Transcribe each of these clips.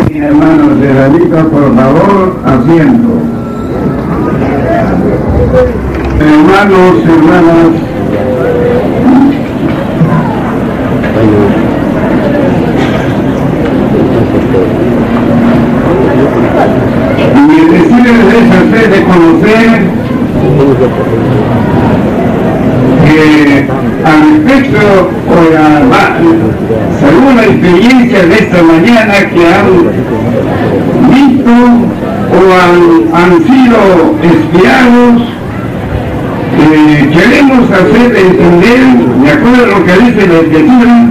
Hermanos de Radito, por favor, asiento. Hermanos, hermanas, mi deseo es hacer de conocer que al respecto, según la experiencia de esta mañana que han visto o han sido espiados, queremos hacer entender, de acuerdo a lo que dice la Escritura,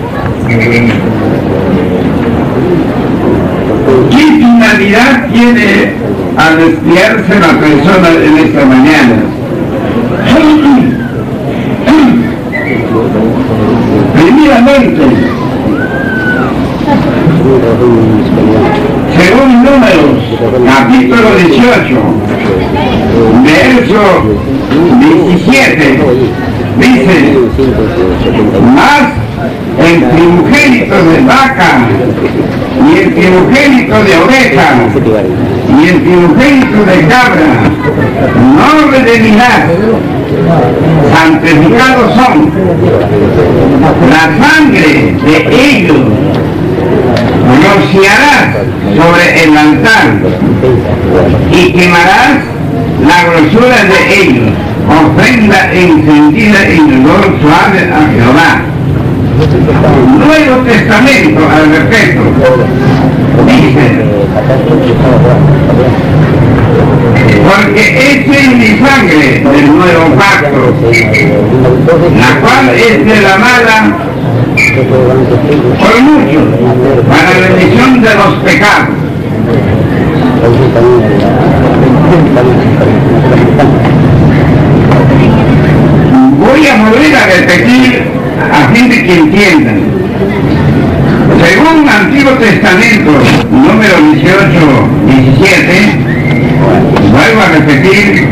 ¿qué finalidad tiene al espiarse la persona en esta mañana? Primeramente, según Números, capítulo 18, verso 17, dice: más el primogénito de vaca y el primogénito de oveja y el primogénito de cabra no redimirás, santificados son. La sangre de ellos rociarás sobre el altar y quemarás la grosura de ellos, ofrenda encendida en olor suave a Jehová. Nuevo Testamento al respecto dice: porque esta es mi sangre del nuevo pacto, la cual es derramada por muchos para la remisión de los pecados. Voy a volver a repetir a fin de que entiendan. Según el Antiguo Testamento, número 18, 17, vuelvo a repetir,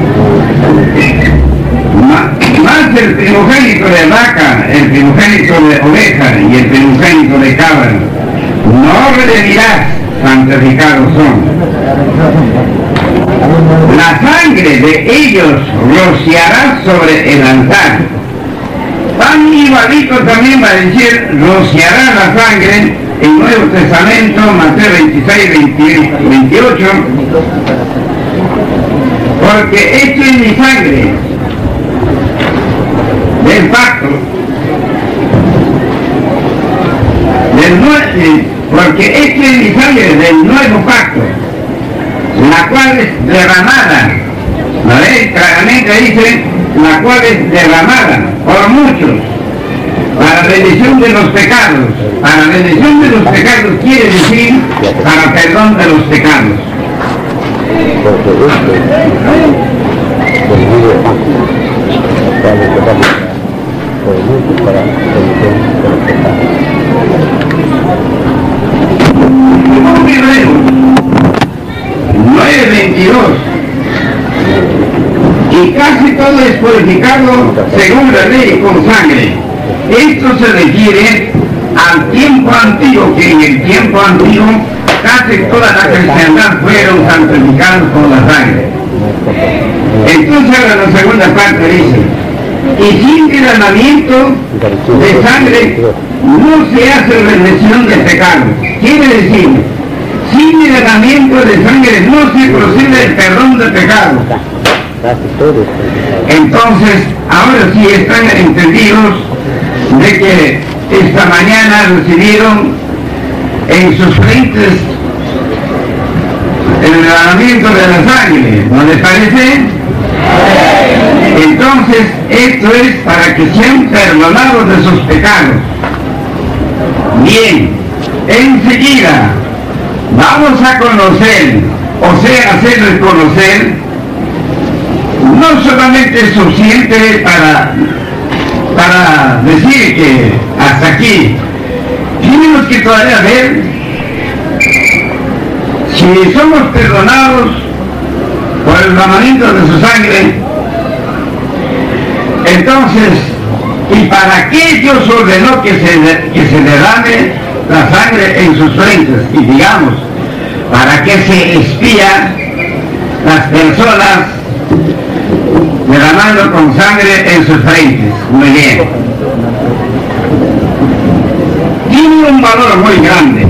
más el primogénito de vaca, el primogénito de oveja y el primogénito de cabra no redimirás, santificados son. La sangre de ellos rociarás sobre el altar. Tan igualito también va a decir: rociará la sangre en Nuevo Testamento, Mateo 26, 28, porque esto es mi sangre del pacto, porque esto es mi sangre del nuevo pacto, la cual es derramada, ¿vale? Claramente dice: la cual es derramada por muchos para remisión de los pecados. Para remisión de los pecados quiere decir para perdón de los pecados. Hebreos 9:22. Y casi todo es purificado según la ley con sangre. Esto se refiere al tiempo antiguo, que en el tiempo antiguo casi toda la cristiandad fueron santificados con la sangre. Entonces ahora la segunda parte dice: y sin derramamiento de sangre no se hace remisión de pecados. Quiere decir, sin derramamiento de sangre no se procede el perdón de pecados. Entonces, ahora sí están entendidos de que esta mañana recibieron en sus frentes el derramamiento de la sangre, ¿no les parece? Entonces, esto es para que sean perdonados de sus pecados. Bien, enseguida vamos a conocer, o sea, hacer conocer. No solamente es suficiente para decir que hasta aquí, tenemos que todavía ver si somos perdonados por el derramamiento de su sangre. Entonces, ¿y para qué Dios ordenó que se derrame la sangre en sus frentes. Y digamos, ¿para qué se espía las personas derramando con sangre en sus frentes? Muy bien. Tiene un valor muy grande.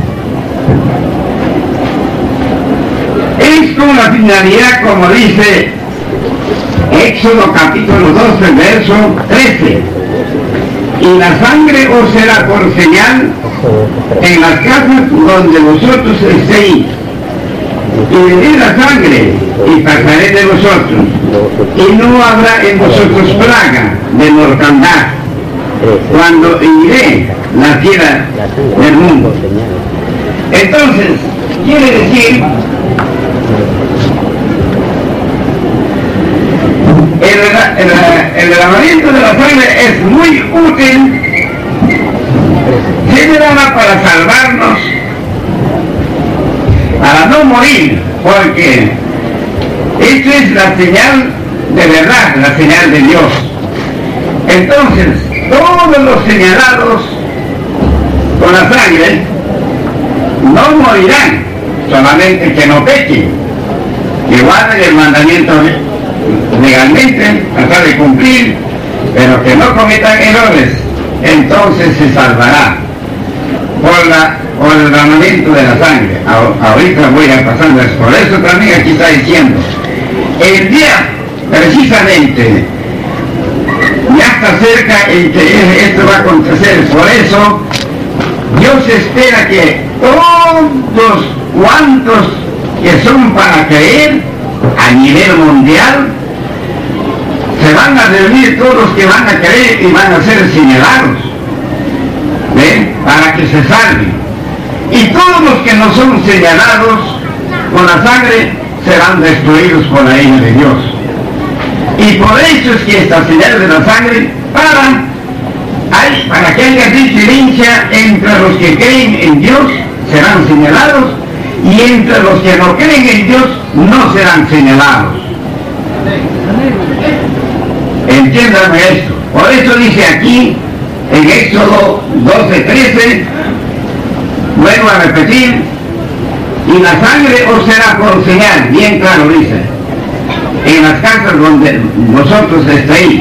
Es con la finalidad, como dice Éxodo capítulo 12, verso 13. Y la sangre os será por señal en las casas donde vosotros estéis. Y veré la sangre y pasaré de vosotros. Y no habrá en vosotros plaga de mortandad cuando iré la tierra del mundo. Entonces, quiere decir, el derramamiento de la sangre es muy útil, se derrama para salvarnos, para no morir, porque esto es la señal de verdad, la señal de Dios. Entonces, todos los señalados con la sangre no morirán, solamente que no pequen, que guarden el mandamiento legalmente, tratar de cumplir, pero que no cometan errores, entonces se salvará por el derramamiento de la sangre. Ahorita voy a pasar, por eso también aquí está diciendo, el día precisamente ya está cerca en que esto va a acontecer. Por eso Dios espera que todos cuantos que son para creer a nivel mundial se van a reunir, todos los que van a creer y van a ser señalados, ¿ven? Para que se salven. Y todos los que no son señalados con la sangre serán destruidos por la ira de Dios. Y por eso es que esta señal de la sangre para que haya diferencia entre los que creen en Dios serán señalados y entre los que no creen en Dios no serán señalados. Entiéndame esto. Por eso dice aquí en Éxodo 12:13, vuelvo a repetir, y la sangre os será por señal, bien claro dice, en las casas donde vosotros estéis.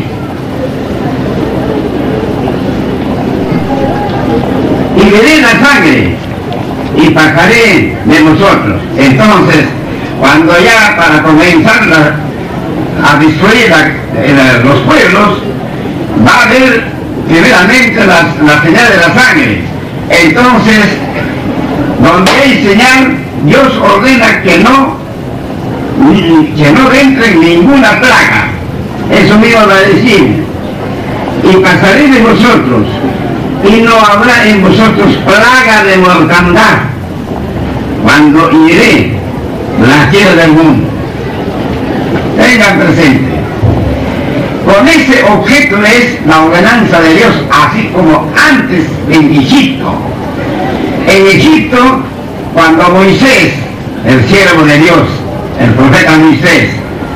Y veré la sangre y pasaré de vosotros. Entonces, cuando ya para comenzar a destruir los pueblos, va a haber primeramente la señal de la sangre. Entonces, donde hay señal, Dios ordena que no entre ninguna plaga. Eso mismo va a decir. Y pasaré de vosotros, y no habrá en vosotros plaga de mortandad cuando iré la tierra del mundo. Tengan presente, con ese objeto es la ordenanza de Dios, así como antes en Egipto. En Egipto, cuando Moisés, el siervo de Dios, el profeta Moisés,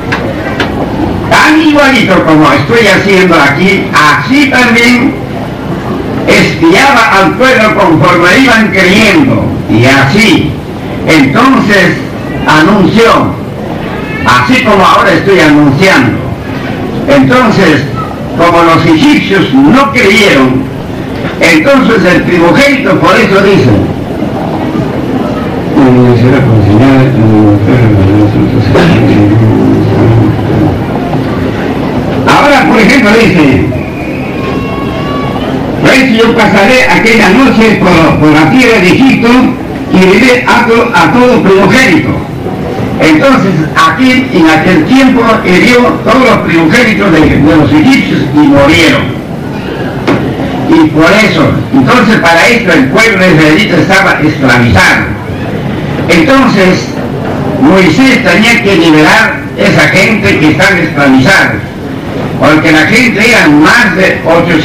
tan igualito como estoy haciendo aquí, así también espiaba al pueblo conforme iban creyendo, y así entonces anunció, así como ahora estoy anunciando. Entonces, como los egipcios no creyeron, entonces el primogénito, por eso dice, ahora por ejemplo dice, pues yo pasaré aquella noche por la tierra de Egipto y heriré a todo primogénito. Entonces aquí en aquel tiempo hirió todos los primogénitos de los egipcios y murieron. Y por eso, entonces para esto el pueblo israelita estaba esclavizado. Entonces Moisés tenía que liberar esa gente que estaba esclavizada, porque la gente eran más de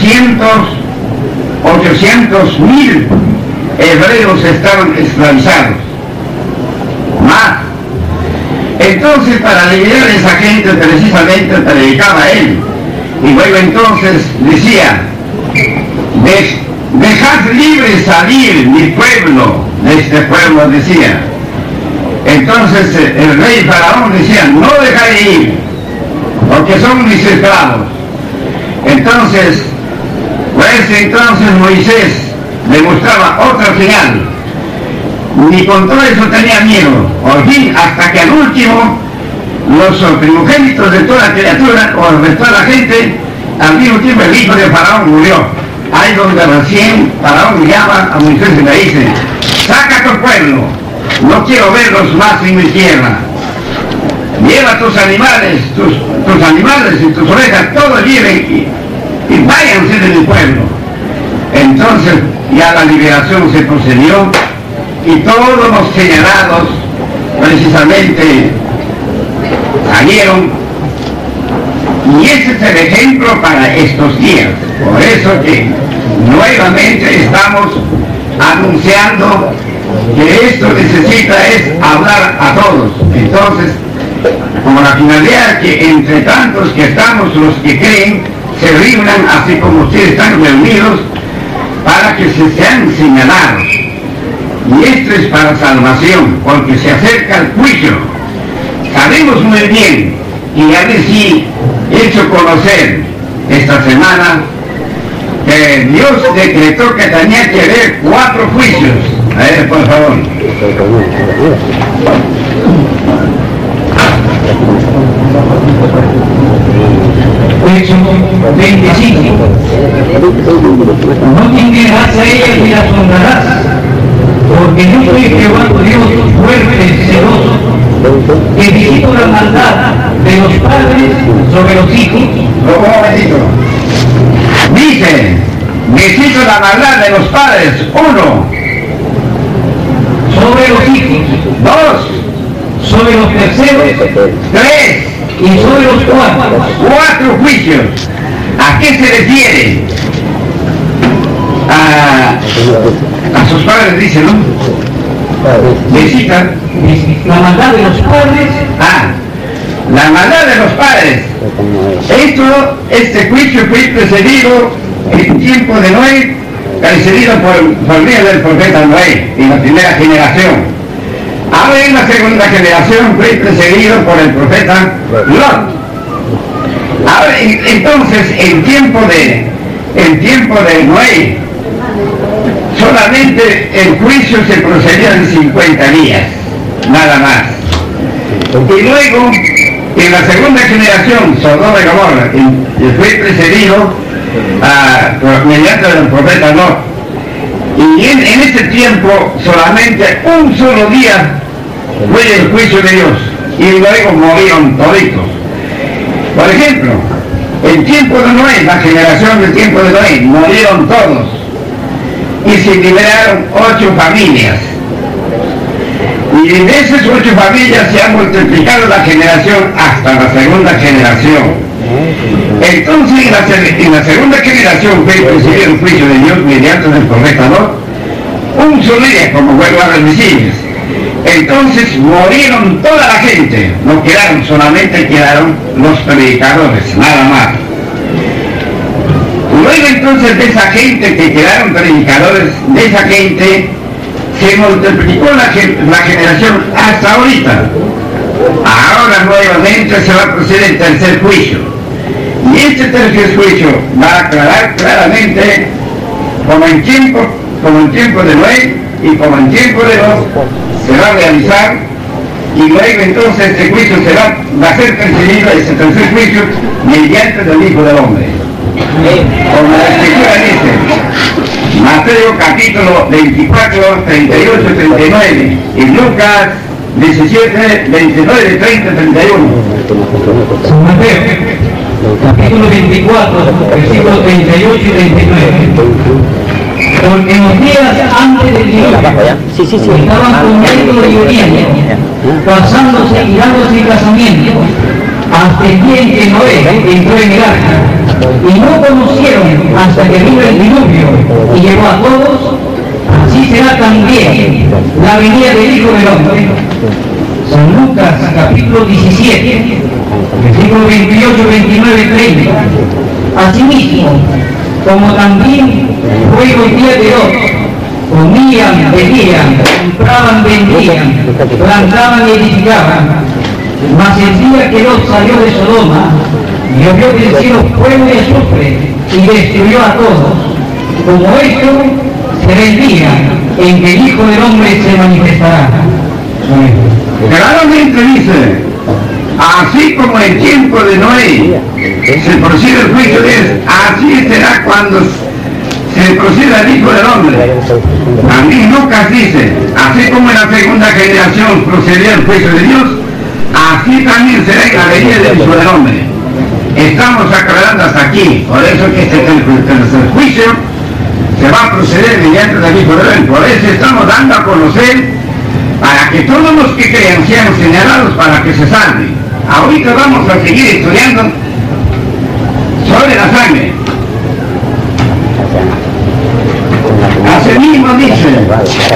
800,000 hebreos estaban esclavizados, más. Entonces para liberar a esa gente precisamente predicaba a él, y luego entonces decía, dejad libre salir mi pueblo de este pueblo, decía. Entonces el rey Faraón decía, no dejaré ir, porque son mis esclavos. Entonces, pues entonces Moisés le mostraba otra señal. Ni con todo eso tenía miedo. Por fin, hasta que al último, los primogénitos de toda criatura, o de toda la gente, al mismo tiempo el hijo de Faraón murió. Ahí donde recién Faraón llama a Moisés y le dice, saca a tu pueblo, no quiero verlos más en mi tierra. Lleva tus animales, tus animales y tus ovejas, todos lleven y váyanse de mi pueblo. Entonces ya la liberación se procedió y todos los señalados precisamente salieron, y ese es el ejemplo para estos días. Por eso que nuevamente estamos anunciando que esto necesita es hablar a todos. Entonces, como la finalidad que entre tantos que estamos, los que creen, se reúnan así como ustedes están reunidos, para que se sean señalados. Y esto es para salvación, porque se acerca el juicio. Sabemos muy bien, y ya les he hecho conocer esta semana, que Dios decretó que tenía que haber 4 juicios. A ver, por favor. Éxodo 25. No tendrás a ellas ni las honrarás, porque yo soy Jehová tu Dios fuerte, celoso, que visito la maldad de los padres sobre los hijos. Un momentito. Dice, visito la maldad de los padres, 1. Sobre los hijos. 2. Sobre los terceros. 3. Y sobre los cuartos. 4 juicios. ¿A qué se refiere? A sus padres, dice, ¿no? Visita. La maldad de los padres. La maldad de los padres. Este juicio fue precedido en tiempo de Noé, precedido por vía del profeta Noé, en la primera generación. Ahora en la segunda generación fue precedido por el profeta Lot. Ahora, entonces, en tiempo de Noé, solamente el juicio se procedió en 50 días, nada más. Y luego, en la segunda generación, Sodoma y Gomorra, fue precedido mediante el profeta Lot. Y en ese tiempo, solamente un solo día fue el juicio de Dios, y luego murieron toditos. Por ejemplo, el tiempo de Noé, la generación del tiempo de Noé, murieron todos, y se liberaron 8 familias. Y de esas 8 familias se ha multiplicado la generación hasta la segunda generación. Entonces en la segunda generación fue recibido el juicio de Dios mediante el profeta Lot, un solo día, como vuelvo a decir. Entonces murieron toda la gente, no quedaron, solamente quedaron los predicadores, nada más. Luego entonces de esa gente que quedaron predicadores, de esa gente se multiplicó la generación hasta ahorita. Ahora nuevamente se va a proceder el tercer juicio. Y este tercer juicio va a aclarar claramente, como en tiempo de Noé y como en tiempo de Lot, se va a realizar, y luego entonces este juicio va a ser precedido, ese tercer juicio, mediante el Hijo del Hombre. Como la Escritura dice, Mateo capítulo 24, 38, 39, y Lucas 17, 29, 30, 31. San Mateo, capítulo 24, versículos 38 y 39. Porque en los días antes del diluvio estaban comiendo y bebiendo, casándose y dándose casamiento, hasta el día en que Noé entró en el arca, y no conocieron hasta que vino el diluvio y llevó a todos. Así será también la venida del Hijo del Hombre. San Lucas capítulo 17, versículos 28, 29, 30. Asimismo, como también fuego y día de Lot, comían, bebían, compraban, vendían, plantaban y edificaban. Mas el día que Lot salió de Sodoma, llovió del cielo fuego y azufre y destruyó a todos. Como esto será el día en que el Hijo del Hombre se manifestará. Claramente dice, así como en el tiempo de Noé se procede el juicio de Dios, así será cuando se proceda el Hijo del Hombre. También Lucas dice, así como en la segunda generación procedió el juicio de Dios, así también será en la venida del Hijo del Hombre. Estamos aclarando hasta aquí, por eso que este tercer juicio se va a proceder mediante el Hijo del Hombre. Por eso estamos dando a conocer, para que todos los que crean sean señalados para que se salven. Ahorita vamos a seguir estudiando sobre la sangre. Así mismo dice,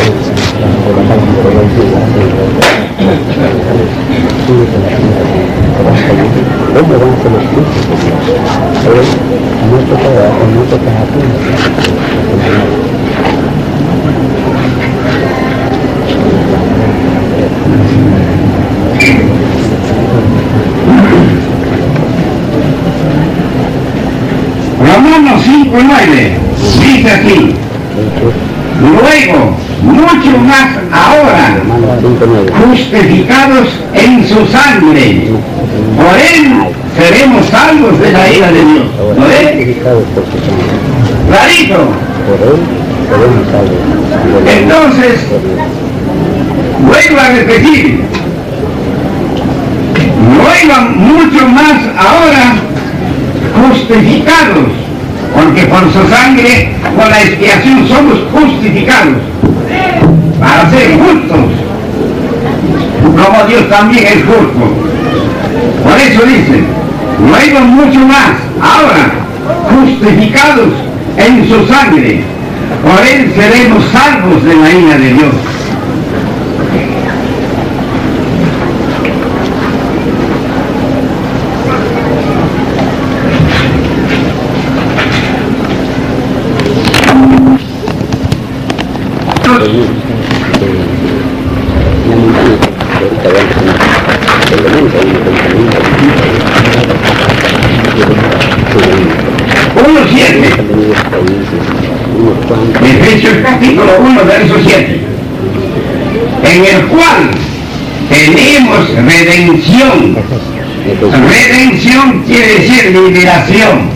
Romanos 5:9 dice así: luego, mucho más ahora, justificados en su sangre, por él seremos salvos de la ira de Dios. ¿No ves? Clarito. Entonces, vuelvo a repetir, luego mucho más ahora, justificados, porque por su sangre, con la expiación somos justificados para ser justos, como Dios también es justo. Por eso dice, luego mucho más ahora, justificados en su sangre, por él seremos salvos de la ira de Dios. Efesios capítulo 1, verso 7, en el cual tenemos redención. Redención quiere decir liberación.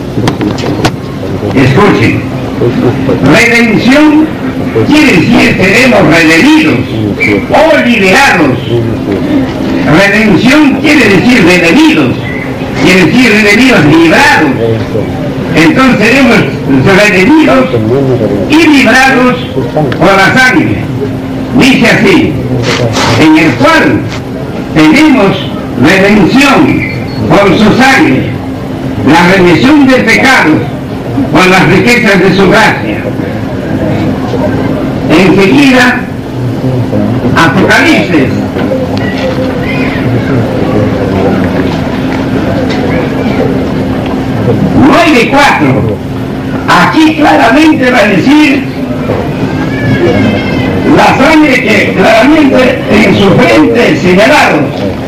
Escuchen, redención quiere decir tenemos redimidos o liberados. Redención quiere decir redimidos, quiere decir redimidos, librados. Entonces seremos redimidos y librados por la sangre. Dice así, en el cual tenemos redención por su sangre, la remisión de pecados por las riquezas de su gracia. Enseguida, Apocalipsis 9:4. Aquí claramente va a decir la sangre que claramente en su frente señalado.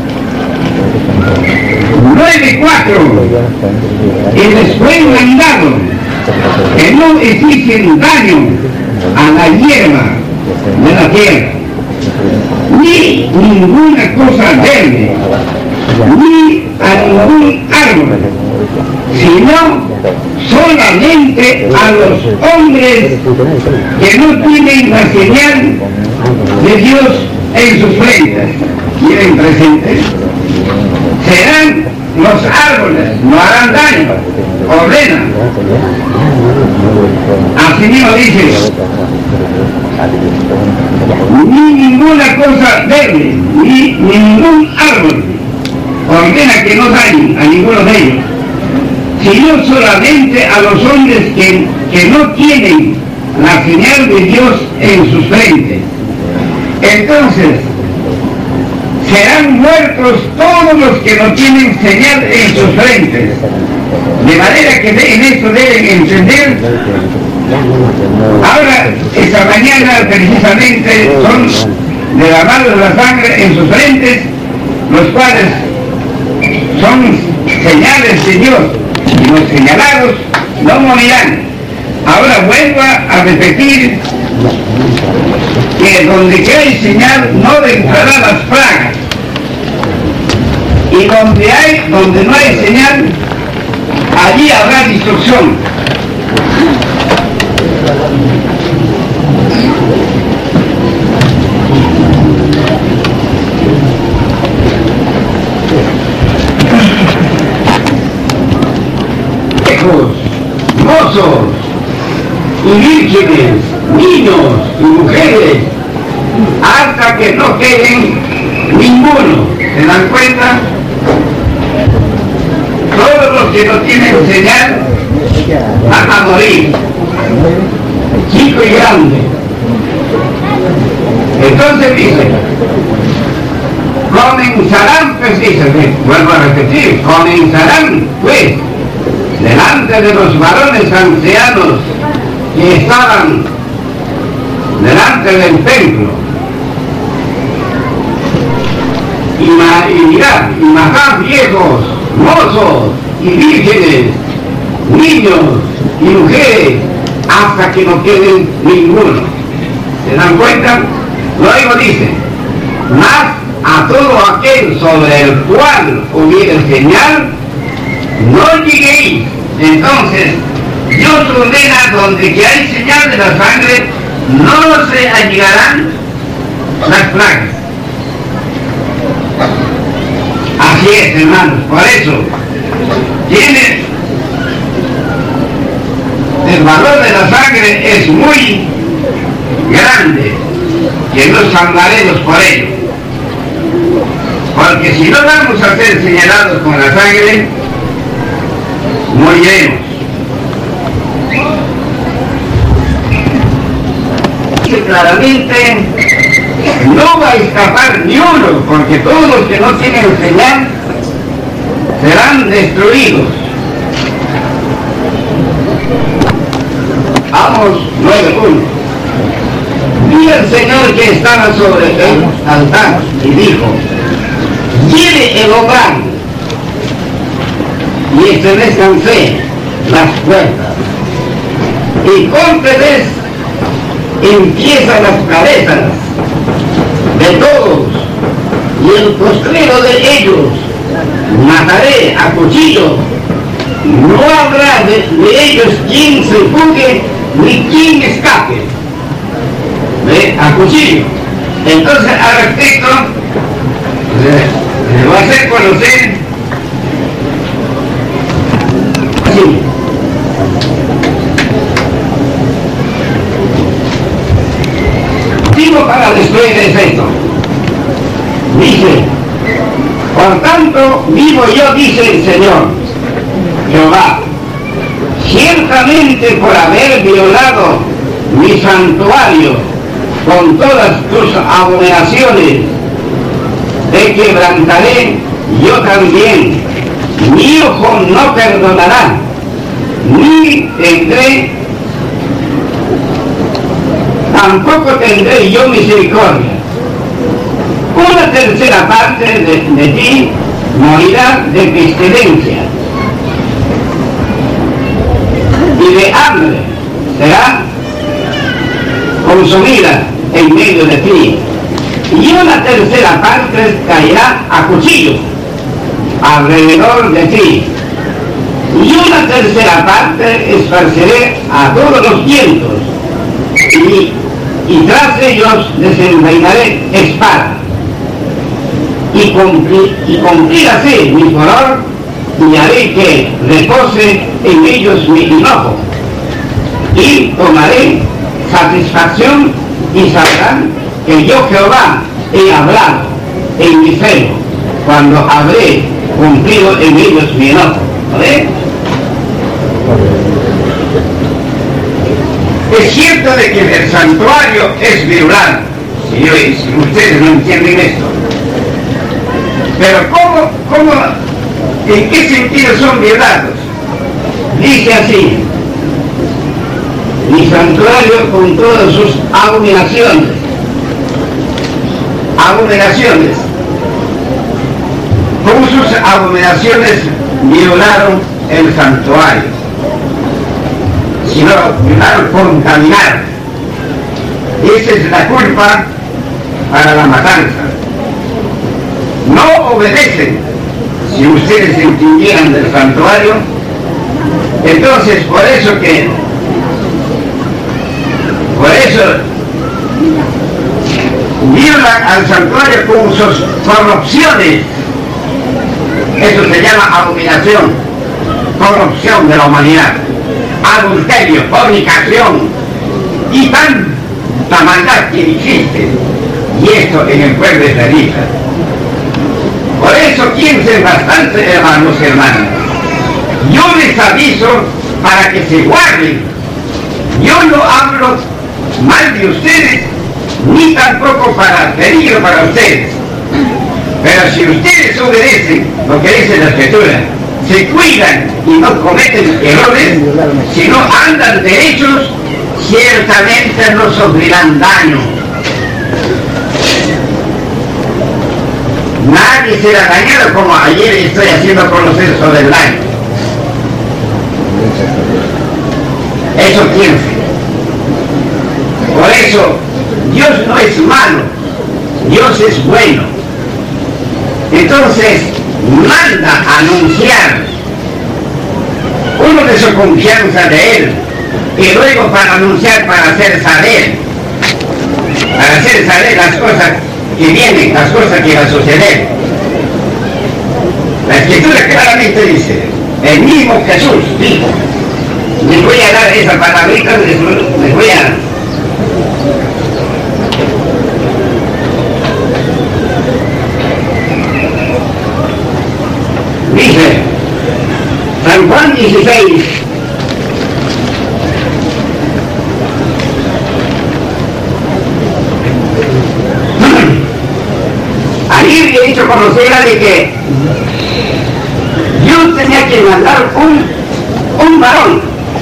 9:4. Y después mandado que no hiciesen daño a la hierba de la tierra, ni ninguna cosa verde, ni a ningún árbol, sino solamente a los hombres que no tienen la señal de Dios en sus frentes. ¿Tienen presentes? Serán los árboles, no harán daño, ordena. Así mismo dice, ni ninguna cosa verde, ni ningún árbol, ordena que no dañen a ninguno de ellos, sino solamente a los hombres que no tienen la señal de Dios en sus frentes. Entonces, serán muertos todos los que no tienen señal en sus frentes. De manera que en esto deben entender. Ahora, esta mañana precisamente son derramados la sangre en sus frentes, los cuales son señales de Dios, y los señalados no morirán. Ahora vuelvo a repetir que donde que hay señal no entrarán las plagas, y donde no hay señal, allí habrá destrucción. Hijos, mozos y vírgenes, niños y mujeres, hasta que no queden ninguno. ¿Se dan cuenta? Todos los que no tienen señal van a morir, chico y grande. Entonces dice, comenzarán, pues dice, vuelvo a repetir, comenzarán pues delante de los varones ancianos que estaban delante del templo, y mirad, y matad viejos, mozos y vírgenes, niños y mujeres, hasta que no queden ninguno. ¿Se dan cuenta? Luego dice, mas a todo aquel sobre el cual hubiera señal, no lleguéis. Entonces, Dios ordena donde que hay señal de la sangre, no se allegarán las plagas. Así es, hermanos, por eso tiene el valor de la sangre es muy grande, que nos hablaremos por ello, porque si no vamos a ser señalados con la sangre, moriremos. Dice claramente, no va a escapar ni uno, porque todos los que no tienen señal serán destruidos. Vamos, 9:1. Y el Señor que estaba sobre el altar y dijo, lleve el hogar y estremezcanse las puertas y córteles en piezas las cabezas de todos, y el postrero de ellos mataré a cuchillo. No habrá de ellos quien se fugue ni quien escape. ¿Ve? A cuchillo. Entonces al respecto le voy a hacer conocer así. Digo para destruir el efecto. Dice, por tanto vivo yo, dice el Señor Jehová, ciertamente por haber violado mi santuario con todas tus abominaciones, te quebrantaré yo también, mi ojo no perdonará, ni tendré, tampoco tendré yo misericordia. Una tercera parte de ti morirá de pestilencia y de hambre será consumida en medio de ti, y una tercera parte caerá a cuchillo alrededor de ti, y una tercera parte esparceré a todos los vientos, y tras ellos desenvainaré espada, y cumplirásé mi furor, y haré que repose en ellos mi enojo, y tomaré satisfacción, y sabrán que yo Jehová he hablado en mi celo, cuando habré cumplido en ellos mi enojo. ¿Vale? Es cierto de que el santuario es violado, señores, ustedes no entienden esto. Pero ¿cómo, en qué sentido son violados? Dice así: mi santuario con todas sus abominaciones. Abominaciones. Con sus abominaciones violaron el santuario. Si no, violaron, contaminar. Esa es la culpa para la matanza. No obedecen. Si ustedes se extinguieran del santuario, entonces por eso violan al santuario con sus corrupciones. Eso se llama abominación, corrupción de la humanidad, adulterio, fornicación y tanta maldad que existe, y esto en el pueblo israelita. Por eso piensen bastante, hermanos y hermanas. Yo les aviso para que se guarden. Yo no hablo mal de ustedes, ni tampoco para peligro para ustedes. Pero si ustedes obedecen lo que dice la Escritura, se cuidan y no cometen errores, si no andan derechos, ciertamente no sufrirán daño. Nadie será dañado como ayer estoy haciendo conocer sobre el daño. Eso piensen. Por eso, Dios no es malo, Dios es bueno. Entonces, manda a anunciar uno de su confianza de Él, y luego para anunciar, para hacer saber las cosas que vienen, las cosas que van a suceder. La Escritura claramente dice, el mismo Jesús dijo, les voy a dar esa palabrita, les voy a... Dice, San Juan 16, ahí he hecho conocer de que Dios tenía que mandar un varón.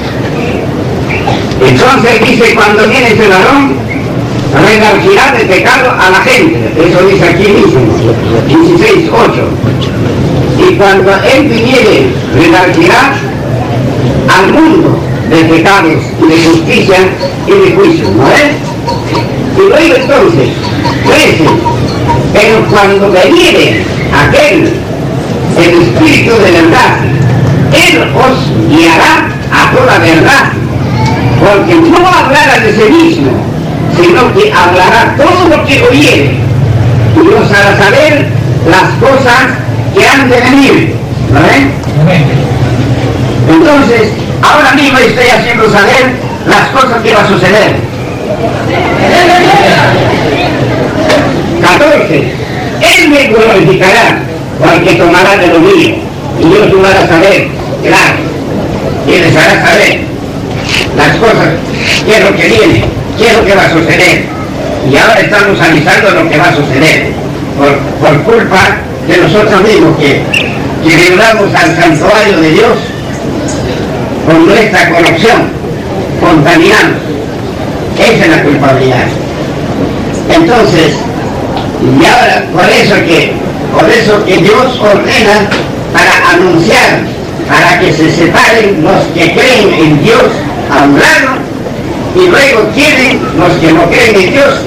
Entonces dice, cuando viene ese varón, redarguirá de pecado a la gente. Eso dice aquí mismo, 16:8. Y cuando Él viniere, redarguirá al mundo de pecados y de justicia y de juicio, ¿no es? Y luego entonces, pero cuando viniere aquel, el Espíritu de verdad, Él os guiará a toda verdad, porque no hablará de sí mismo, sino que hablará todo lo que oyere, y os hará saber las cosas que han de venir, ¿no ven? Entonces, ahora mismo estoy haciendo saber las cosas que van a suceder. 14. Él me glorificará, porque tomará de lo mío, y yo lo hará saber, claro, y les hará saber las cosas, qué es lo que viene, qué es lo que va a suceder. Y ahora estamos avisando lo que va a suceder, por culpa de nosotros mismos que violamos al santuario de Dios con nuestra corrupción, contaminamos. Esa es la culpabilidad. Entonces, y ahora por eso que Dios ordena para anunciar, para que se separen los que creen en Dios a un lado, y luego tienen los que no creen en Dios,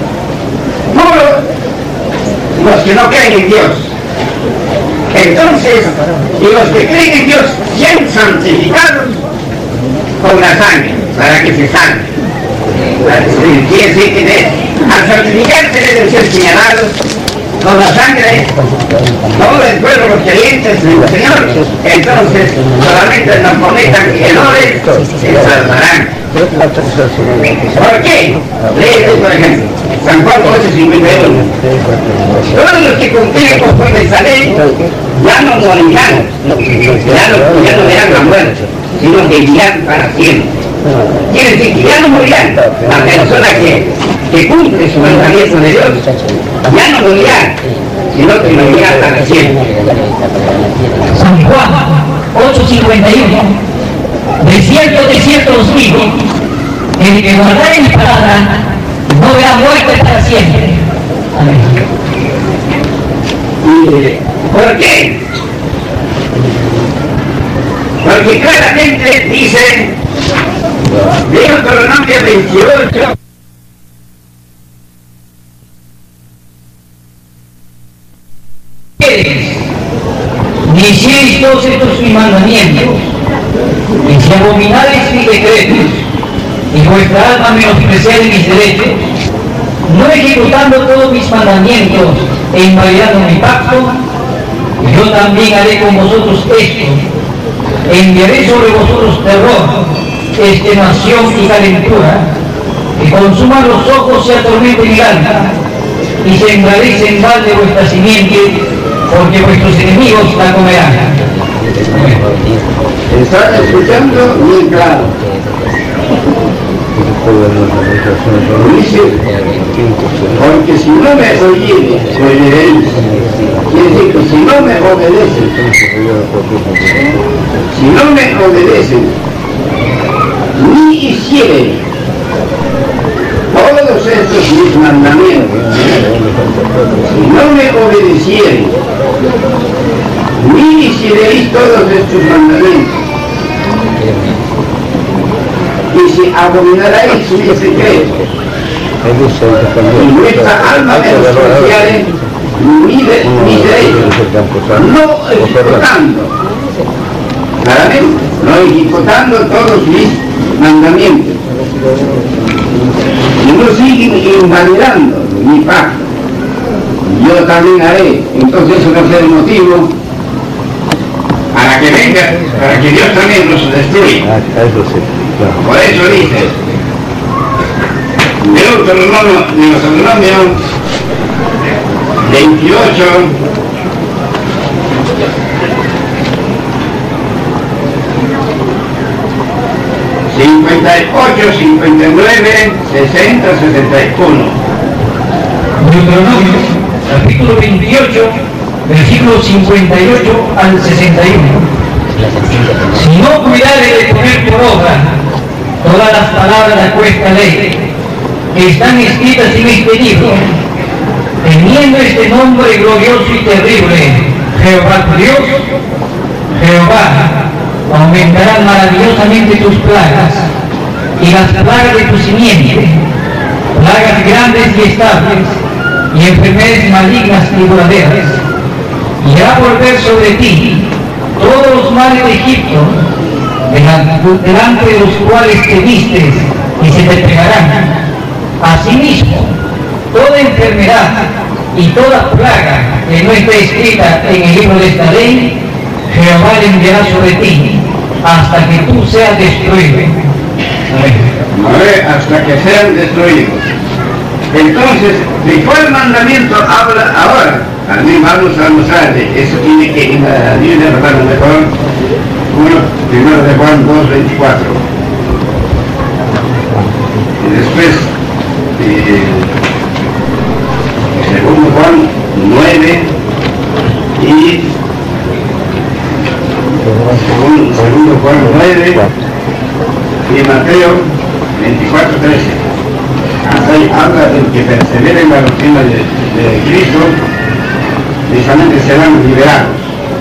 los que no creen en Dios. Entonces, y los que creen en Dios sean santificados con la sangre, para que se salven. Quiere decir que al santificarse deben ser señalados con la sangre, todo el pueblo, los creyentes del Señor. Entonces, solamente no cometan errores, se salvarán. ¿Por qué? Léete, por ejemplo, San Juan 8:51. Todos los que cumplen conforme esa ley ya no morirán, ya no verán la muerte, sino que vivirán para siempre. Quiere decir que ya no morirán. La persona que cumple su mandamiento de Dios ya no morirá, sino que vivirá para siempre. San Juan 8:51. de cierto os digo, el que guardare mi palabra no verá muerte para siempre. Amén. ¿Por qué? Porque claramente dice, Deuteronomio 28, ni hicierais todos estos mis mandamientos, y si abominarais mis decretos, y vuestra alma menospreciare mis derechos, no ejecutando todos mis mandamientos e invalidando mi pacto, yo también haré con vosotros esto: enviaré sobre vosotros terror, extenuación y calentura, que consuman los ojos y atormenten el alma, y sembraréis en balde vuestra simiente, porque vuestros enemigos la comerán. ¿están escuchando? Muy claro. Dice, porque si no me oyereis, quiere decir que si no me obedecen, ni hiciereis todos estos mis mandamientos, si no me obedeciereis, ni hiciereis todos estos mandamientos, y si abominaréis mis decretos, y vuestra alma menospreciare mis derechos, no ejecutando, claramente, no ejecutando todos mis mandamientos, y no siguen invalidando mi pacto, yo también haré. Entonces eso va a ser el motivo para que venga, para que Dios también los destruya. Por eso dice Deuteronomio 28, ...58, 59, 60, 61. Deuteronomio, capítulo 28, versículos 58 al 61. Si no cuidare de poner por obra todas las palabras de aquesta ley que están escritas en este libro, teniendo este nombre glorioso y terrible, Jehová tu Dios, Jehová aumentará maravillosamente tus plagas y las plagas de tu simiente, plagas grandes y estables, y enfermedades malignas y duraderas, y hará volver sobre ti todos los males de Egipto, delante de los cuales te vistes, y se te pegarán. Asimismo, toda enfermedad y toda plaga que no está escrita en el libro de esta ley, Jehová le enviará sobre ti, hasta que tú seas destruido. Hasta que sean destruidos. Entonces, ¿de cuál mandamiento habla ahora? También vamos a mostrarle. Eso tiene que en la Biblia, hermano, mejor. Primero de Juan 2:24. Y después, segundo Juan 9 y segundo Juan 9 y Mateo 24:13. Hasta ahí habla del que persevera en la doctrina de Cristo, precisamente serán liberados.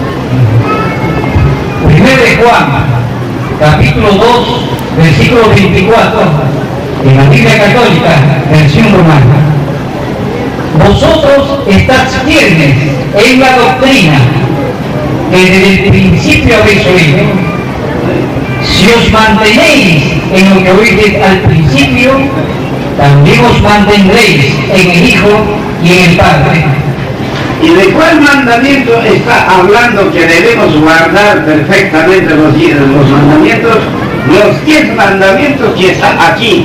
Primero de Juan, capítulo 2, versículo 24, en la Biblia Católica, versión romana. Vosotros estáis firmes en la doctrina que desde el principio habéis oído. Si os mantenéis en lo que oísteis al principio, también os mantendréis en el Hijo y en el Padre. ¿Y de cuál mandamiento está hablando que debemos guardar perfectamente los mandamientos? Los 10 mandamientos que están aquí.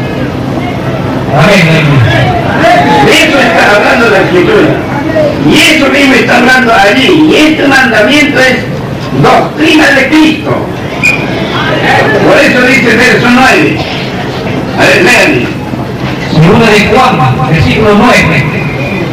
De eso está hablando la Escritura. Y eso mismo está hablando allí. Y este mandamiento es doctrina de Cristo. Por eso dice verso 9. A ver, léanme. Segunda de Juan, versículo 9.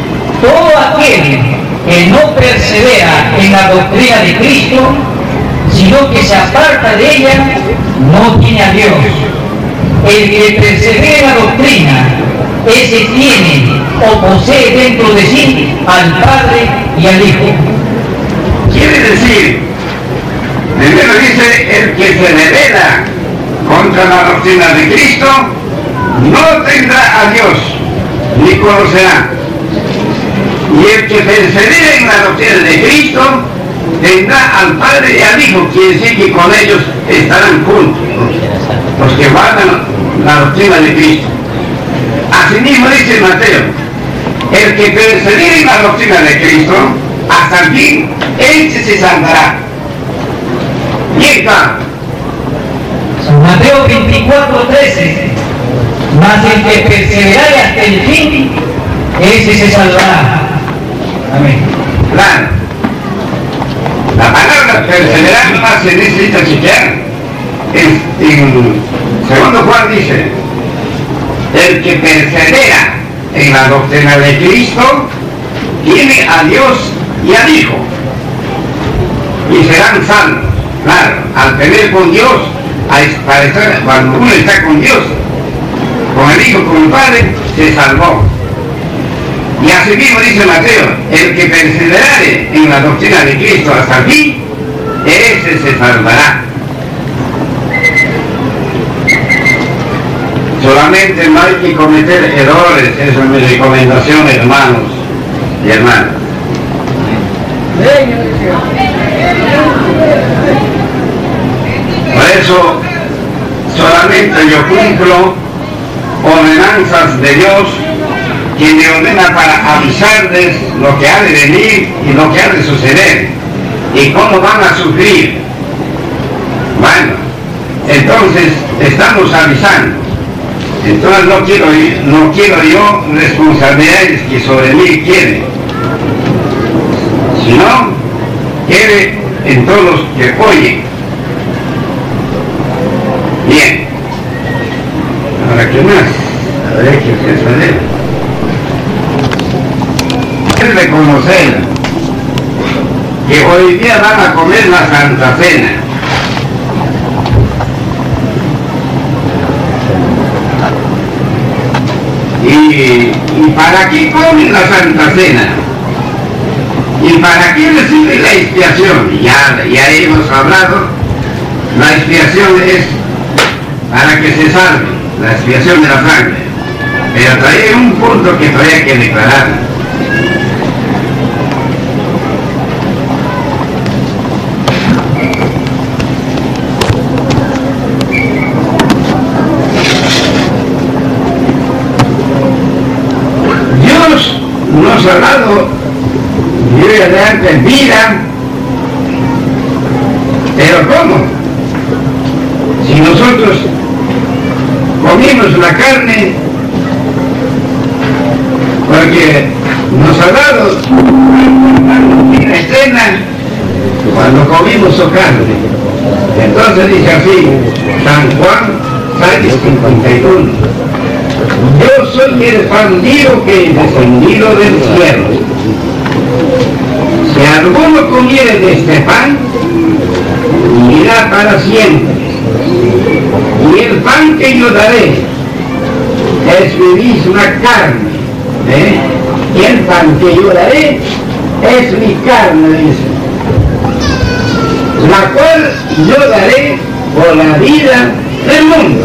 Todo aquel que no persevera en la doctrina de Cristo sino que se aparta de ella, no tiene a Dios. El que persevera en la doctrina, ese tiene o posee dentro de sí al Padre y al Hijo. Quiere decir, primero dice, el que se revela contra la doctrina de Cristo, no tendrá a Dios, ni conocerá. Y el que persevera en la doctrina de Cristo, tendrá al Padre y al Hijo, quiere decir que con ellos estarán juntos, los que guardan la doctrina de Cristo. Asimismo dice Mateo, el que persevera en la doctrina de Cristo, hasta el fin, él se salvará. Bien claro. Mateo 24:13, mas el que perseverare hasta el fin, ese se salvará. Amén. Claro. La palabra perseverar más se necesita chequear. En segundo Juan dice, el que persevera en la doctrina de Cristo tiene a Dios y al Hijo y serán salvos. Claro, al tener con Dios, cuando uno está con Dios, con el Hijo, con el Padre, se salvó. Y así mismo dice Mateo, el que perseverare en la doctrina de Cristo hasta el fin, ese se salvará. Solamente no hay que cometer errores, esa es mi recomendación, hermanos y hermanas. Por eso, solamente yo cumplo ordenanzas de Dios que me ordena para avisarles lo que ha de venir y lo que ha de suceder y cómo van a sufrir. Bueno, entonces estamos avisando. Entonces no quiero yo responsabilidades que sobre mí quieren, sino quiere en todos los que oyen. Bien. Ahora, ¿qué más? A ver, ¿qué es saber? Es reconocer que hoy día van a comer la Santa Cena. ¿Y para qué comen la Santa Cena? ¿Y para qué reciben la expiación? Ya hemos hablado, la expiación es para que se salve, la expiación de la sangre. Pero trae un punto que todavía hay que declarar. Dios nos ha dado vida de antes vida, pero ¿cómo? Si nosotros comimos la carne, porque nos ha dado una escena cuando comimos su carne. Entonces dice así, San Juan 6:51. Yo soy el pan vivo que he descendido del cielo. Si alguno comiere de este pan, vivirá para siempre. Y el pan que yo daré es mi misma carne. Y el pan que yo daré es mi carne, dice, la cual yo daré por la vida del mundo.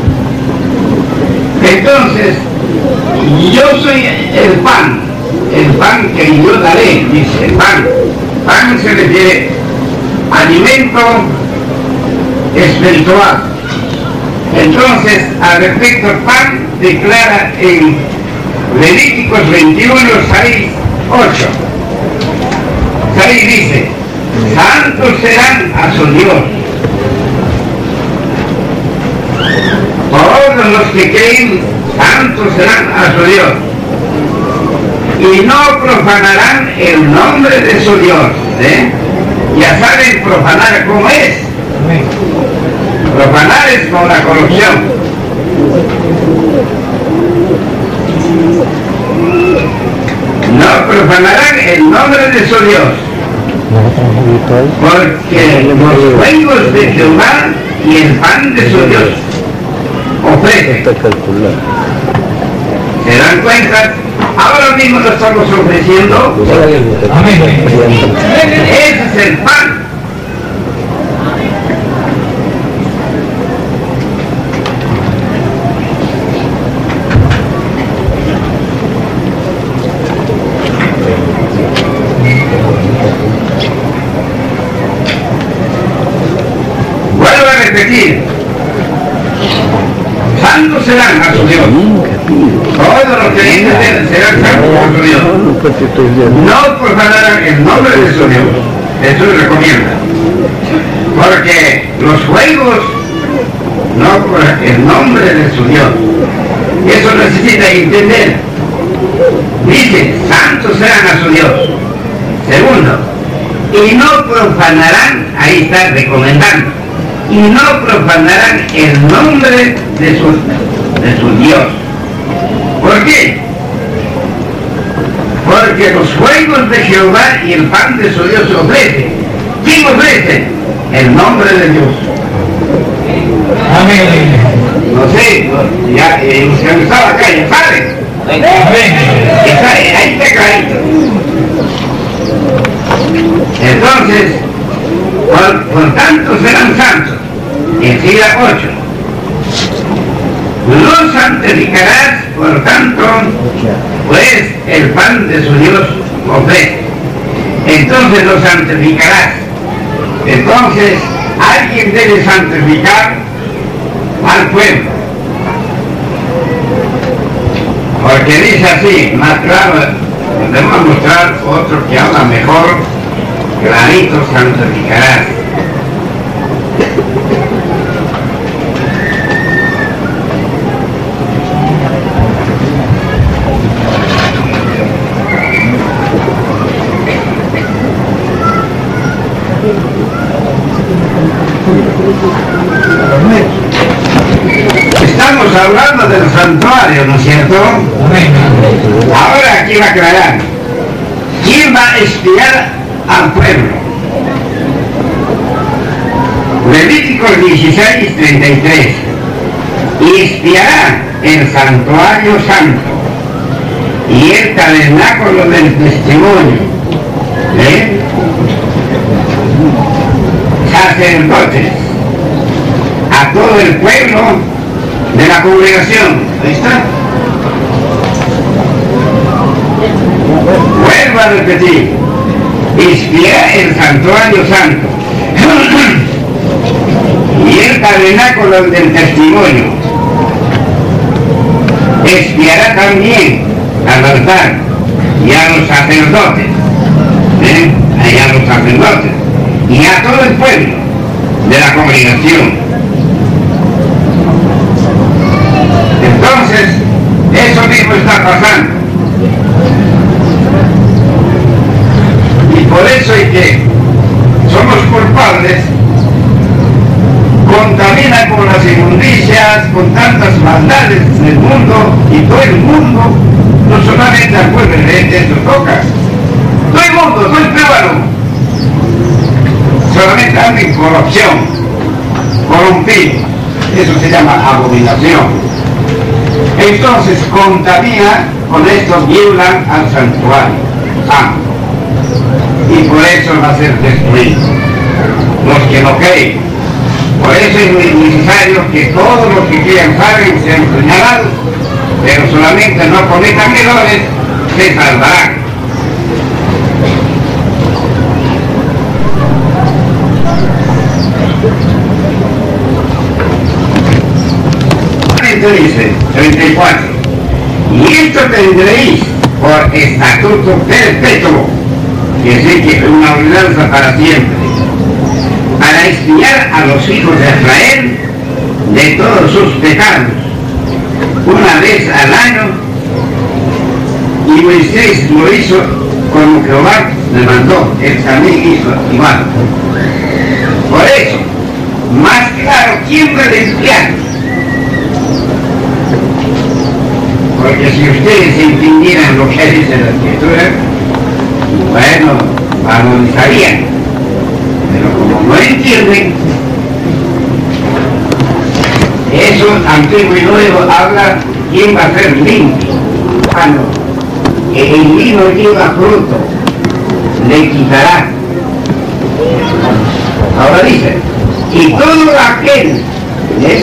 Entonces, yo soy el pan que yo daré, dice el pan. Pan se refiere a alimento espiritual. Entonces, al respecto al pan, declara en Levíticos 21, 6, 8. 6 dice, santos serán a su Dios. Todos los que creen, santos serán a su Dios. Y no profanarán el nombre de su Dios. Ya saben profanar cómo es. Profanar es con la corrupción. No profanarán el nombre de su Dios, Porque los fuegos de Jehová y el pan de su Dios ofrecen. ¿Se dan cuenta? Ahora mismo lo estamos ofreciendo. Amén. Ese es el pan. Vuelvo a repetir. Santos serán a su Dios. Todos los creyentes serán santos a su Dios. No profanarán el nombre de su Dios. Jesús recomienda. Porque los juegos no por el nombre de su Dios. Eso necesita entender. Dice, santos serán a su Dios. Segundo, y no profanarán, ahí está recomendando, y no profanarán el nombre de su Dios. ¿Por qué? Porque los juegos de Jehová y el pan de su Dios se ofrecen. ¿Quién ofrece? El nombre de Dios. Amén. No sé, ya los que han estado acá ya saben. Amén. Ahí está clarito. Entonces, por tanto serán santos. Decía 8. Los santificarás, por tanto, pues el pan de su Dios ofrece. Entonces los santificarás. Entonces, alguien debe santificar al pueblo. Porque dice así, más claro, podemos mostrar otro que habla mejor, clarito, santificarás. Estamos hablando del santuario, ¿no es cierto? Amén. Ahora aquí va a aclarar. ¿Quién va a espiar al pueblo? Levítico 16:33. Y espiará el santuario santo y el tabernáculo del testimonio. Sacerdotes, a todo el pueblo de la congregación. Ahí está. Vuelvo a repetir. Espiará el santuario santo y el tabernáculo del testimonio. Espiará también al altar y a los sacerdotes, y a los sacerdotes y a todo el pueblo de la congregación. Entonces, eso mismo está pasando. Y por eso es que somos culpables, contaminan con las inmundicias, con tantas maldades del mundo, y todo el mundo, no solamente al pueblo de esto toca, todo el mundo, todo el peruano, solamente anda en corrupción, corrompido, eso se llama abominación. Entonces contamina, con esto violan al santuario santo, y por eso va a ser destruido los que no creen. Por eso es necesario que todos los que quieran salgan sean señalados, pero solamente no cometan errores, se salvarán. Dice 34, y esto tendréis por estatuto perpetuo, que sé que es una ordenanza para siempre, para expiar a los hijos de Israel de todos sus pecados, una vez al año, y Moisés lo hizo como Jehová le mandó, él también hizo igual. Por eso, más claro, ¿quién puede expiar? Porque si ustedes entendieran lo que dice la Escritura, Bueno, analizarían, pero como no entienden, eso antiguo y nuevo habla quién va a ser limpio. Ah, no, que el vino lleva fruto, le quitará. Ahora dice, y todo aquel, ¿ves?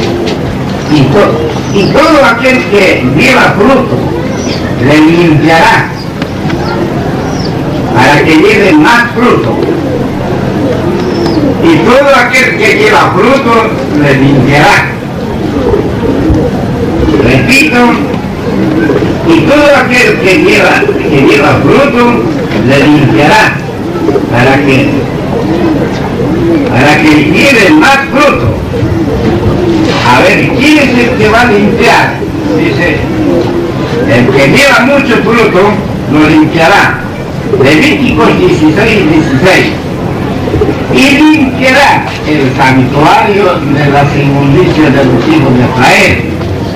Y todo aquel que lleva fruto, le limpiará, para que lleve más fruto. Y todo aquel que lleva fruto, le limpiará. Repito, y todo aquel que lleva fruto, le limpiará, para que lleve más fruto. A ver, ¿quién es el que va a limpiar? Dice, el que lleva mucho fruto, lo limpiará. Levíticos 16:16. Y limpiará el santuario de las inmundicias de los hijos de Israel,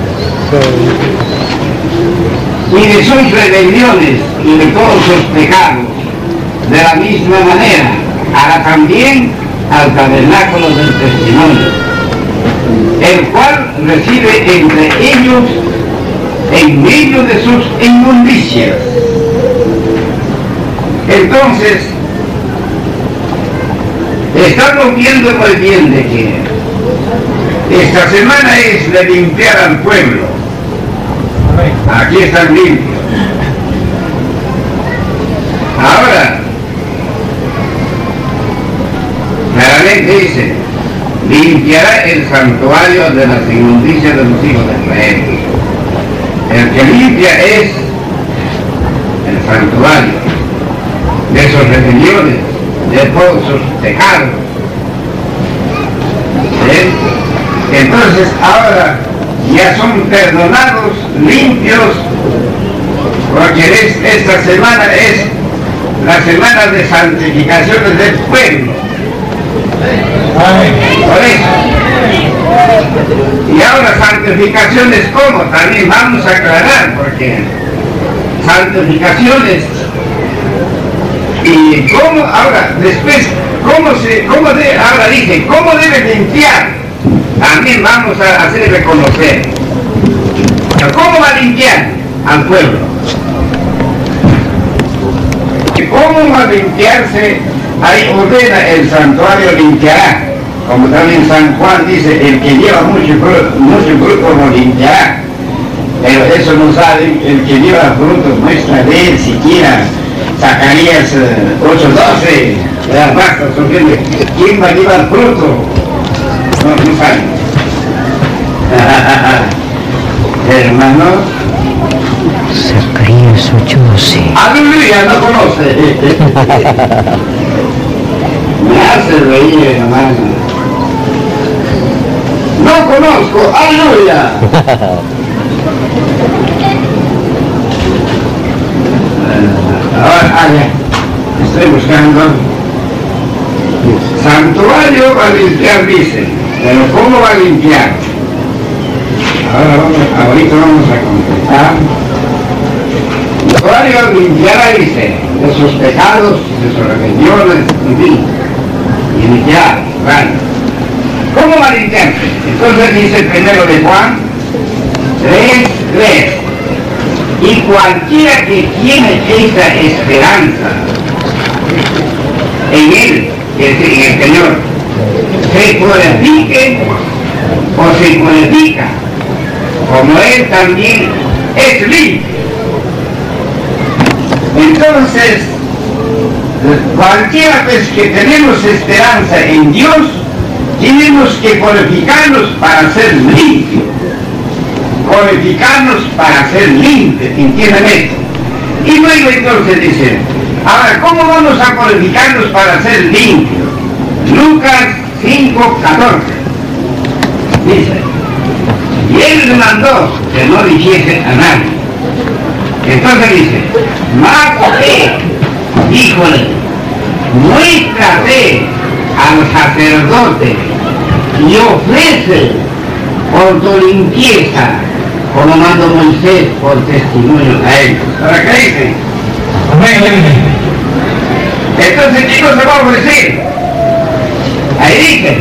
y de sus rebeliones y de todos sus pecados. De la misma manera hará también al tabernáculo del testimonio, el cual recibe entre ellos en medio de sus inmundicias. Entonces, estamos viendo muy bien de que esta semana es de limpiar al pueblo. Aquí están limpios. Ahora, claramente dice, limpiará el santuario de las inmundicias de los hijos de Israel. El que limpia es el santuario de sus rebeliones, de todos sus pecados. ¿Sí? Entonces ahora ya son perdonados, limpios, porque esta semana es la semana de santificaciones del pueblo. Por eso. Y ahora santificaciones, ¿cómo? También vamos a aclarar, porque santificaciones y cómo, ahora, después, ahora dice, ¿cómo debe limpiar? También vamos a hacer reconocer. ¿Cómo va a limpiar al pueblo? ¿Cómo va a limpiarse? Ahí ordena el santuario limpiará. Como también San Juan dice, el que lleva mucho fruto lo limpiará. Pero eso no sabe, el que lleva fruto muestra de él siquiera. Zacarías 8:12, basta, ¿quién va a llevar fruto? No sabe. Hermanos. Zacarías 8:12. Aleluya, no conoce. Me hace reír, hermano. No conozco, aleluya. Ahora, estoy buscando. Santuario va a limpiar, dice. Pero ¿cómo va a limpiar? Ahorita vamos a completar. Santuario limpiará, dice, de sus pecados, de sus rebeliones, en fin. Y limpiar, vale. ¿Cómo va a limpiarse? Entonces dice el primero de Juan 3:3. Y cualquiera que tiene esta esperanza en Él, es decir, en el Señor, se purifique o se purifica, como Él también es limpio. Entonces, cualquiera vez que tenemos esperanza en Dios, tenemos que purificarnos para ser limpios. Purificarnos para ser limpios, ¿entienden esto? Y luego entonces dice, ahora, ¿cómo vamos a purificarnos para ser limpios? Lucas 5:14 dice, y Él le mandó que no dijese a nadie. Entonces dice, más fe, híjole, muestra fe al sacerdote y ofrece por tu limpieza, como mandó Moisés por testimonio a ellos. ¿Para qué dice? Entonces, ¿qué cosa va a ofrecer? Ahí dice,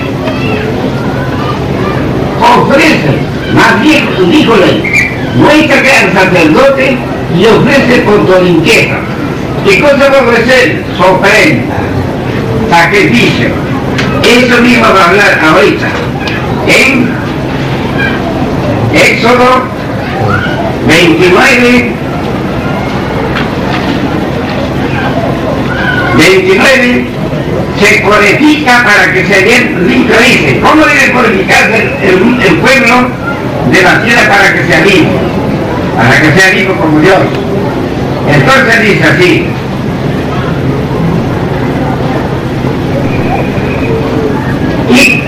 ofrece, más bien, díjole, muestra que al sacerdote le ofrece por tu limpieza. ¿Qué cosa va a ofrecer? Su ofrenda, sacrificio. Eso mismo va a hablar ahorita en Éxodo 29, 29, se purifica para que se bien limpio. Dice, ¿cómo debe purificarse el pueblo de la tierra para que sea limpio? Para que sea limpio como Dios. Entonces dice así, y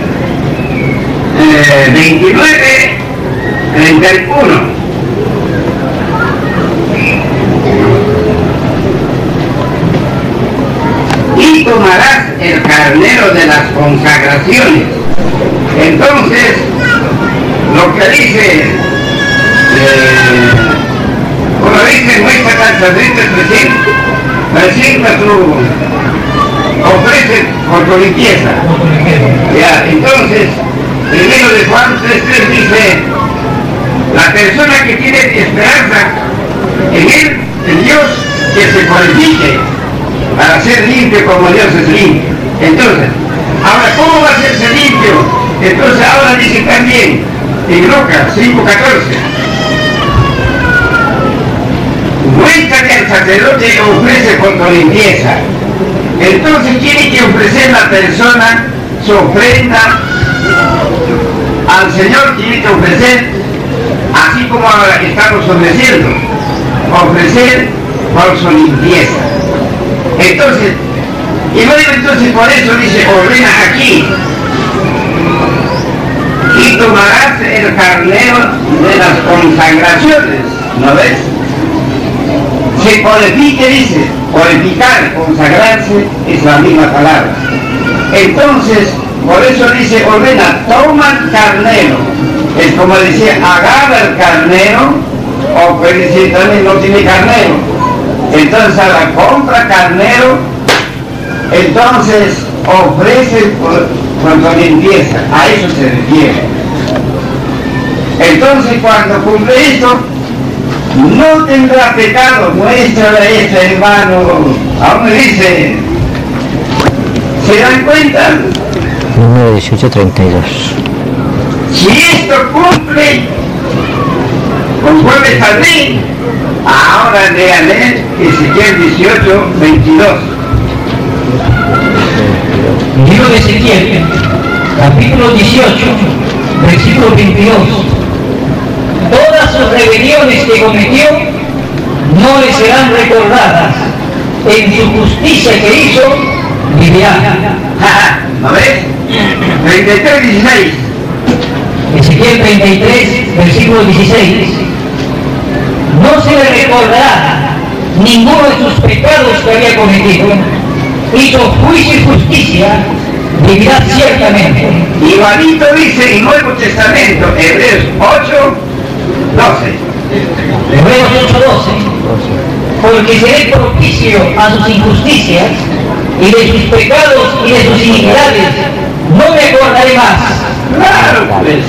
29, 31. Y tomarás el carnero de las consagraciones. Entonces, lo que dice, como dice, muestra al sacerdote presenta tu, ofrece por tu limpieza. Ya, entonces, primero de Juan 3:3 dice, la persona que tiene esperanza en él, en Dios, que se purifique para ser limpio como Dios es limpio. Entonces, ahora, ¿cómo va a hacerse limpio? Entonces, ahora dice también, en Lucas 5:14, muestra que el sacerdote ofrece por tu limpieza. Entonces, tiene que ofrecer la persona su ofrenda al Señor, tiene que ofrecer, así como ahora estamos ofreciendo, ofrecer por su limpieza. Entonces, y luego entonces por eso dice, ordena aquí, y tomarás el carnero de las consagraciones, ¿no ves? Se purifique, dice, purificar, consagrarse, es la misma palabra. Entonces, por eso dice, ordena, toma el carnero, es como decía, agarra el carnero, o puede decir también no tiene carnero. Entonces ahora compra carnero, entonces ofrece cuando limpieza, a eso se refiere. Entonces cuando cumple esto, no tendrá pecado. Muéstrale a este hermano, aún me dice, ¿se dan cuenta? Número 1832. Si esto cumple conforme esta ley, ahora léale Ezequiel 18:22. Libro de Ezequiel, capítulo 18, versículo 22. Todas sus rebeliones que cometió no le serán recordadas. En su justicia que hizo, vivirá. ¿No ves? 33:16. Ezequiel 33, versículo 16. No se le recordará ninguno de sus pecados que había cometido. Hizo juicio y justicia, vivirá ciertamente. Igualito dice en Nuevo Testamento, Hebreos 8:12. Hebreos 8:12. Porque seré propicio a sus injusticias, y de sus pecados y de sus iniquidades no me acordaré más. Claro, pues.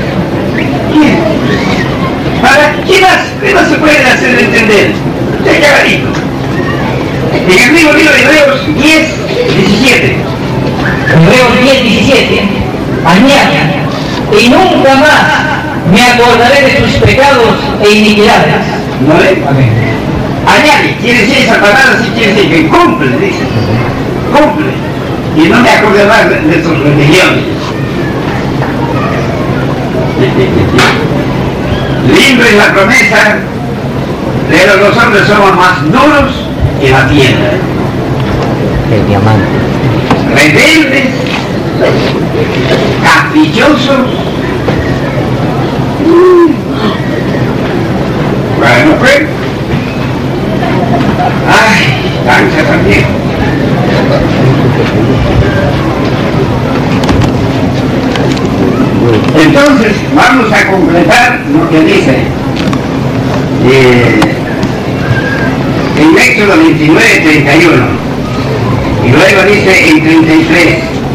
¿Para qué más se puede hacer entender? Ya clarito. En el mismo libro de Hebreos 10:17. Hebreos 10:17. Añade, y nunca más me acordaré de sus pecados e iniquidades. ¿No ves? Amén. Añade, quiere decir esa palabra, sí quiere decir que cumple, dice. Cumple. Y no me acuerdo más de sus religiones. Lindo es la promesa, pero los hombres somos más duros que la piedra. El diamante. Rebeldes, caprichosos. Bueno, pues. Ay, cancha también. Entonces, vamos a completar lo que dice en Éxodo 29:31. Y luego dice en 33,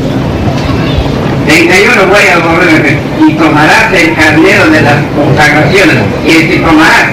31 voy a volver a repetir, y tomarás el carnero de las consagraciones, y este tomarás,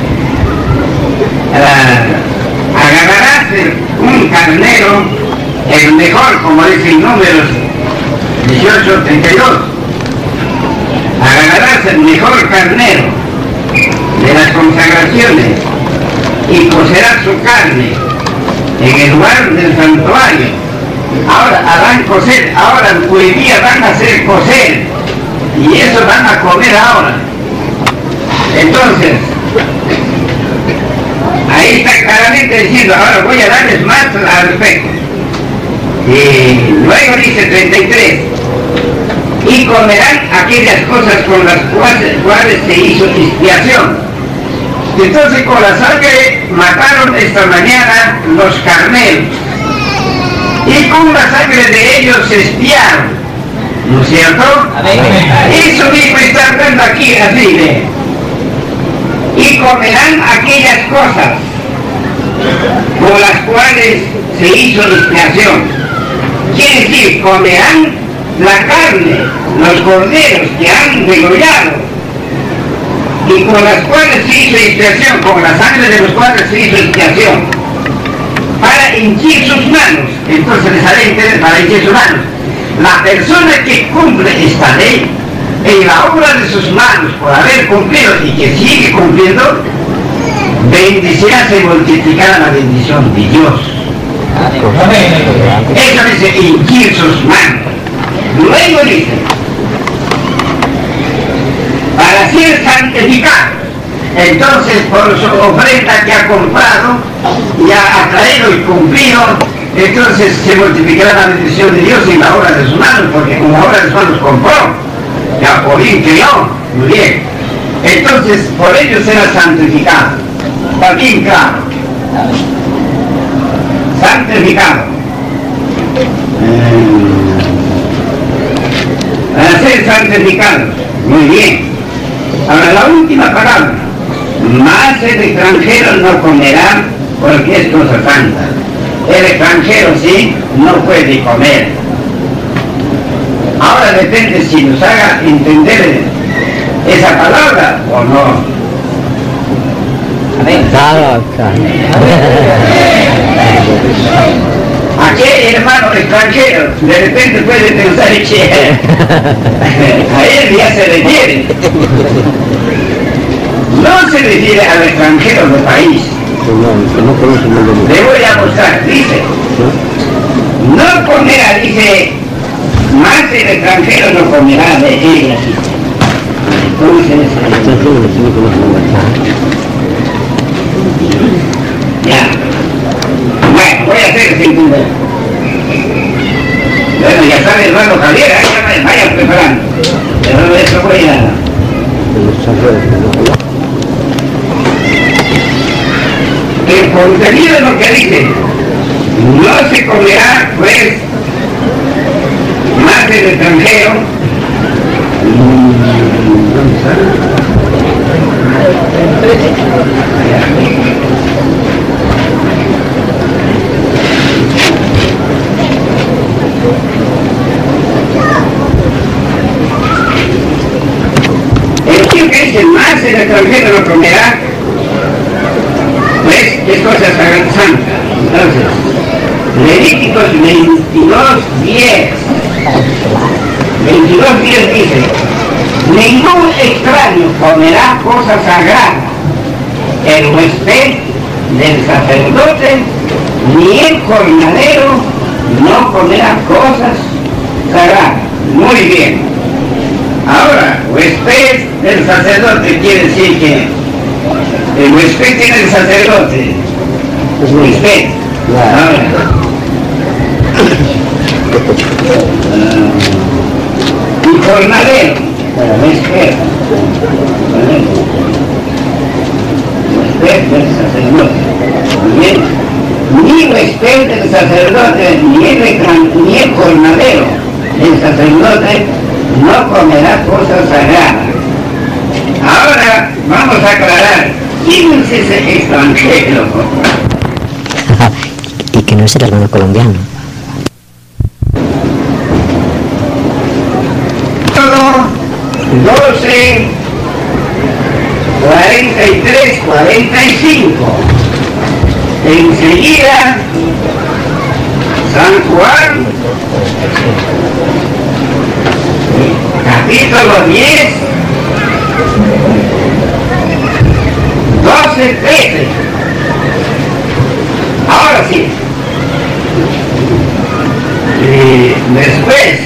agarrarás un carnero, el mejor, como dice en Números 18:32, agarrarás el mejor carnero de las consagraciones y cocerás su carne en el lugar del santuario. Ahora harán cocer, ahora hoy día van a hacer cocer y eso van a comer ahora. Entonces, ahí está claramente diciendo, ahora voy a darles más al respecto. Y luego dice 33, y comerán aquellas cosas con las cuales se hizo expiación. Entonces con la sangre mataron esta mañana los carneros, y con la sangre de ellos se expiaron, ¿no es cierto? Eso mismo está hablando aquí, así de, y comerán aquellas cosas con las cuales se hizo expiación. Quiere decir, comerán la carne, los corderos que han degollado y con las cuales se hizo expiación, con la sangre de los cuales se hizo expiación, para hinchir sus manos. Entonces les haré entender, para hinchir sus manos. La persona que cumple esta ley, en la obra de sus manos, por haber cumplido y que sigue cumpliendo, bendecirá, se multiplicará la bendición de Dios. Eso dice hinchir sus manos. Luego dice, para ser santificado. Entonces por su ofrenda que ha comprado, ya ha traído y cumplido, entonces se multiplicará la bendición de Dios en la obra de sus manos, porque con la obra de sus manos compró, ya por fin crió, muy bien. Entonces por ello será santificado. También claro. Santificado. Para ser santificados. Muy bien. Ahora la última palabra. Más el extranjero no comerá porque es cosa santa. El extranjero sí no puede comer. Ahora depende si nos haga entender esa palabra o no. Claro, claro. Aquel hermano extranjero de repente puede pensar que a él ya se refiere. No se refiere al extranjero del país. Le voy a mostrar, dice, no comerá, dice, más el extranjero no comerá de él. Entonces, ya. Bueno, voy a hacer sin duda. Bueno, ya sabe, hermano Javier, ahí vaya preparando. Pero eso voy a... El contenido de lo que dice, no se comerá, pues, más del extranjero. El tío que dice más el extranjero no comerá, pues es cosa santa. Entonces, Levíticos 22:10 dice, ningún extraño comerá cosa sagrada, el huésped del sacerdote ni el jornalero no comerá cosas sagradas. Muy bien. Ahora, huésped del sacerdote quiere decir que el huésped tiene el sacerdote. Huésped. Ahora. Y jornalero. Huésped. Huésped del sacerdote. Muy bien. Ni huésped del sacerdote, ni el jornalero del sacerdote no comerá cosas sagradas. Ahora vamos a aclarar quién es ese extranjero. Y que no es el hermano colombiano. 12, 43, 45. Enseguida, San Juan, capítulo 10, 12, 13. Ahora sí. Después,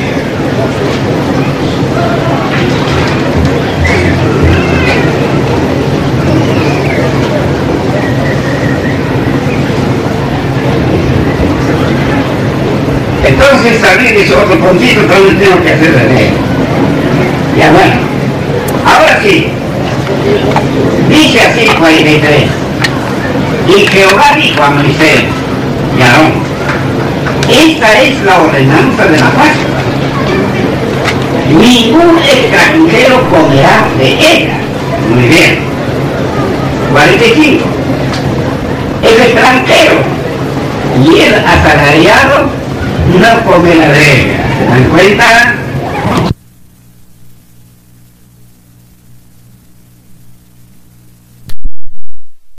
entonces salir ese otro puntito también tengo que hacer de negro. Ya bueno, ahora sí, dice así 43. Y Jehová dijo a Moisés y a Aarón: esta es la ordenanza de la Pascua. Ningún extranjero comerá de ella. Muy bien. 45. El extranjero y el asalariado no comerá de ella. ¿Se dan cuenta?